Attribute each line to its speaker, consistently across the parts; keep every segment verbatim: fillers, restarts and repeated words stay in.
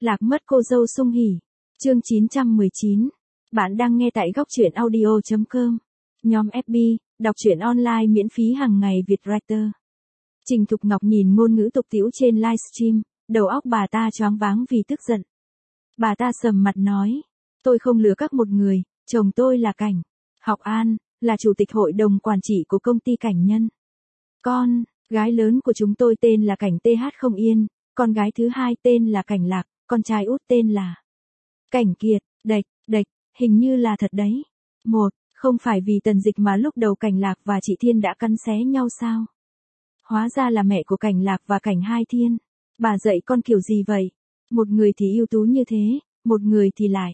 Speaker 1: Lạc mất cô dâu Sung Hỉ. Chương chín trăm mười chín. Bạn đang nghe tại góc truyện audio chấm com. Nhóm ép bê, đọc truyện online miễn phí hàng ngày Vietwriter. Trình Thục Ngọc nhìn ngôn ngữ tục tĩu trên livestream, đầu óc bà ta choáng váng vì tức giận. Bà ta sầm mặt nói, tôi không lừa các một người, chồng tôi là Cảnh Học An, là chủ tịch hội đồng quản trị của công ty Cảnh Nhân. Con gái lớn của chúng tôi tên là Cảnh tê hát Không Yên, con gái thứ hai tên là Cảnh Lạc, con trai út tên là Cảnh Kiệt. Đệch, đệch, hình như là thật đấy. Một, không phải vì Tần Dịch mà lúc đầu Cảnh Lạc và chị Thiên đã cắn xé nhau sao? Hóa ra là mẹ của Cảnh Lạc và Cảnh Hai Thiên. Bà dạy con kiểu gì vậy? Một người thì ưu tú như thế, một người thì lại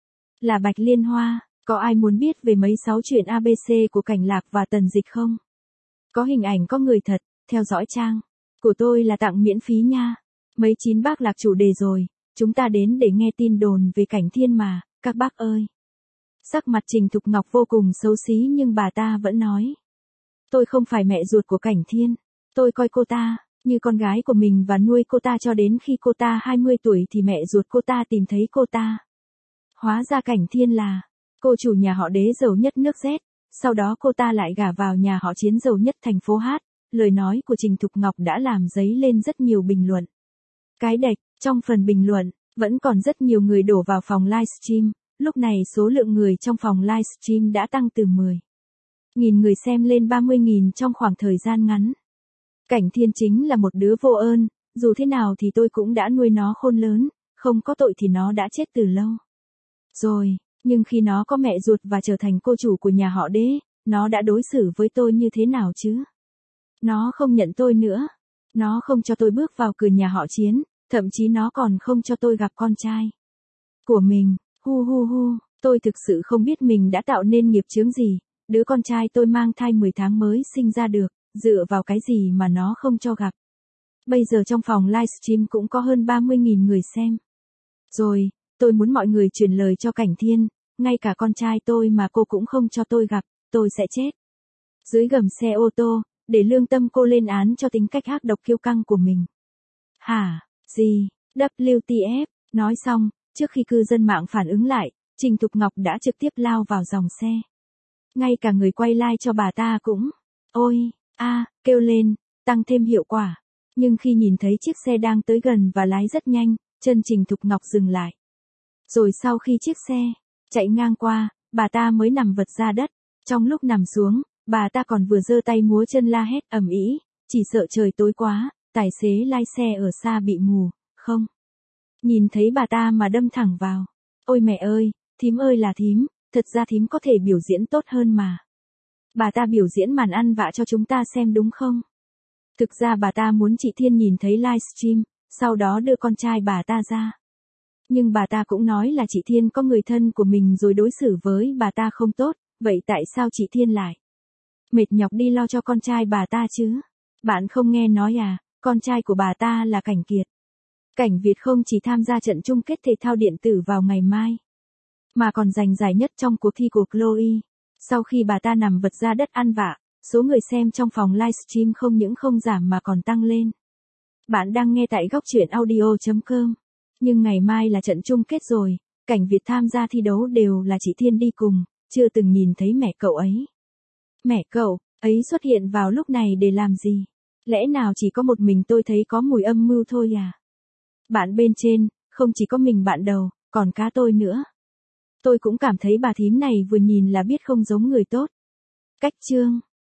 Speaker 1: là Bạch Liên Hoa. Có ai muốn biết về mấy sáu chuyện a bê xê của Cảnh Lạc và Tần Dịch không? Có hình ảnh có người thật, theo dõi trang của tôi là tặng miễn phí nha. Mấy chín bác lạc chủ đề rồi, chúng ta đến để nghe tin đồn về Cảnh Thiên mà, các bác ơi. Sắc mặt Trình Thục Ngọc vô cùng xấu xí nhưng bà ta vẫn nói. Tôi không phải mẹ ruột của Cảnh Thiên, tôi coi cô ta như con gái của mình và nuôi cô ta cho đến khi cô ta hai mươi tuổi thì mẹ ruột cô ta tìm thấy cô ta. Hóa ra Cảnh Thiên là cô chủ nhà họ Đế giàu nhất nước Z, sau đó cô ta lại gả vào nhà họ Chiến giàu nhất thành phố Hát. Lời nói của Trình Thục Ngọc đã làm dấy lên rất nhiều bình luận. Cái đệch, trong phần bình luận, vẫn còn rất nhiều người đổ vào phòng livestream, lúc này số lượng người trong phòng livestream đã tăng từ mười nghìn người xem lên ba mươi nghìn trong khoảng thời gian ngắn. Cảnh Thiên chính là một đứa vô ơn, dù thế nào thì tôi cũng đã nuôi nó khôn lớn, không có tội thì nó đã chết từ lâu rồi, nhưng khi nó có mẹ ruột và trở thành cô chủ của nhà họ Đế, nó đã đối xử với tôi như thế nào chứ? Nó không nhận tôi nữa, nó không cho tôi bước vào cửa nhà họ Chiến, thậm chí nó còn không cho tôi gặp con trai của mình. Hu hu hu, tôi thực sự không biết mình đã tạo nên nghiệp chướng gì, đứa con trai tôi mang thai mười tháng mới sinh ra được, dựa vào cái gì mà nó không cho gặp. Bây giờ trong phòng livestream cũng có hơn ba mươi nghìn người xem. Rồi, tôi muốn mọi người truyền lời cho Cảnh Thiên, ngay cả con trai tôi mà cô cũng không cho tôi gặp, tôi sẽ chết dưới gầm xe ô tô, để lương tâm cô lên án cho tính cách ác độc kiêu căng của mình. Hả, gì, vê kép tê ép, nói xong, trước khi cư dân mạng phản ứng lại, Trình Thục Ngọc đã trực tiếp lao vào dòng xe. Ngay cả người quay like cho bà ta cũng, ôi, a, kêu lên, tăng thêm hiệu quả. Nhưng khi nhìn thấy chiếc xe đang tới gần và lái rất nhanh, chân Trình Thục Ngọc dừng lại. Rồi sau khi chiếc xe chạy ngang qua, bà ta mới nằm vật ra đất. Trong lúc nằm xuống, bà ta còn vừa giơ tay múa chân la hét ầm ĩ, chỉ sợ trời tối quá, tài xế lái xe ở xa bị mù, không nhìn thấy bà ta mà đâm thẳng vào. Ôi mẹ ơi, thím ơi là thím, thật ra thím có thể biểu diễn tốt hơn mà. Bà ta biểu diễn màn ăn vạ cho chúng ta xem đúng không? Thực ra bà ta muốn chị Thiên nhìn thấy livestream, sau đó đưa con trai bà ta ra. Nhưng bà ta cũng nói là chị Thiên có người thân của mình rồi đối xử với bà ta không tốt, vậy tại sao chị Thiên lại mệt nhọc đi lo cho con trai bà ta chứ? Bạn không nghe nói à, con trai của bà ta là Cảnh Kiệt. Cảnh Việt không chỉ tham gia trận chung kết thể thao điện tử vào ngày mai, mà còn giành giải nhất trong cuộc thi của Chloe. Sau khi bà ta nằm vật ra đất ăn vạ, số người xem trong phòng livestream không những không giảm mà còn tăng lên. Bạn đang nghe tại góc truyện audio chấm com. Nhưng ngày mai là trận chung kết rồi, Cảnh Việt tham gia thi đấu đều là chị Thiên đi cùng, chưa từng nhìn thấy mẹ cậu ấy. Mẹ cậu ấy xuất hiện vào lúc này để làm gì? Lẽ nào chỉ có một mình tôi thấy có mùi âm mưu thôi à? Bạn bên trên, không chỉ có mình bạn đầu, còn cá tôi nữa. Tôi cũng cảm thấy bà thím này vừa nhìn là biết không giống người tốt. Cách chương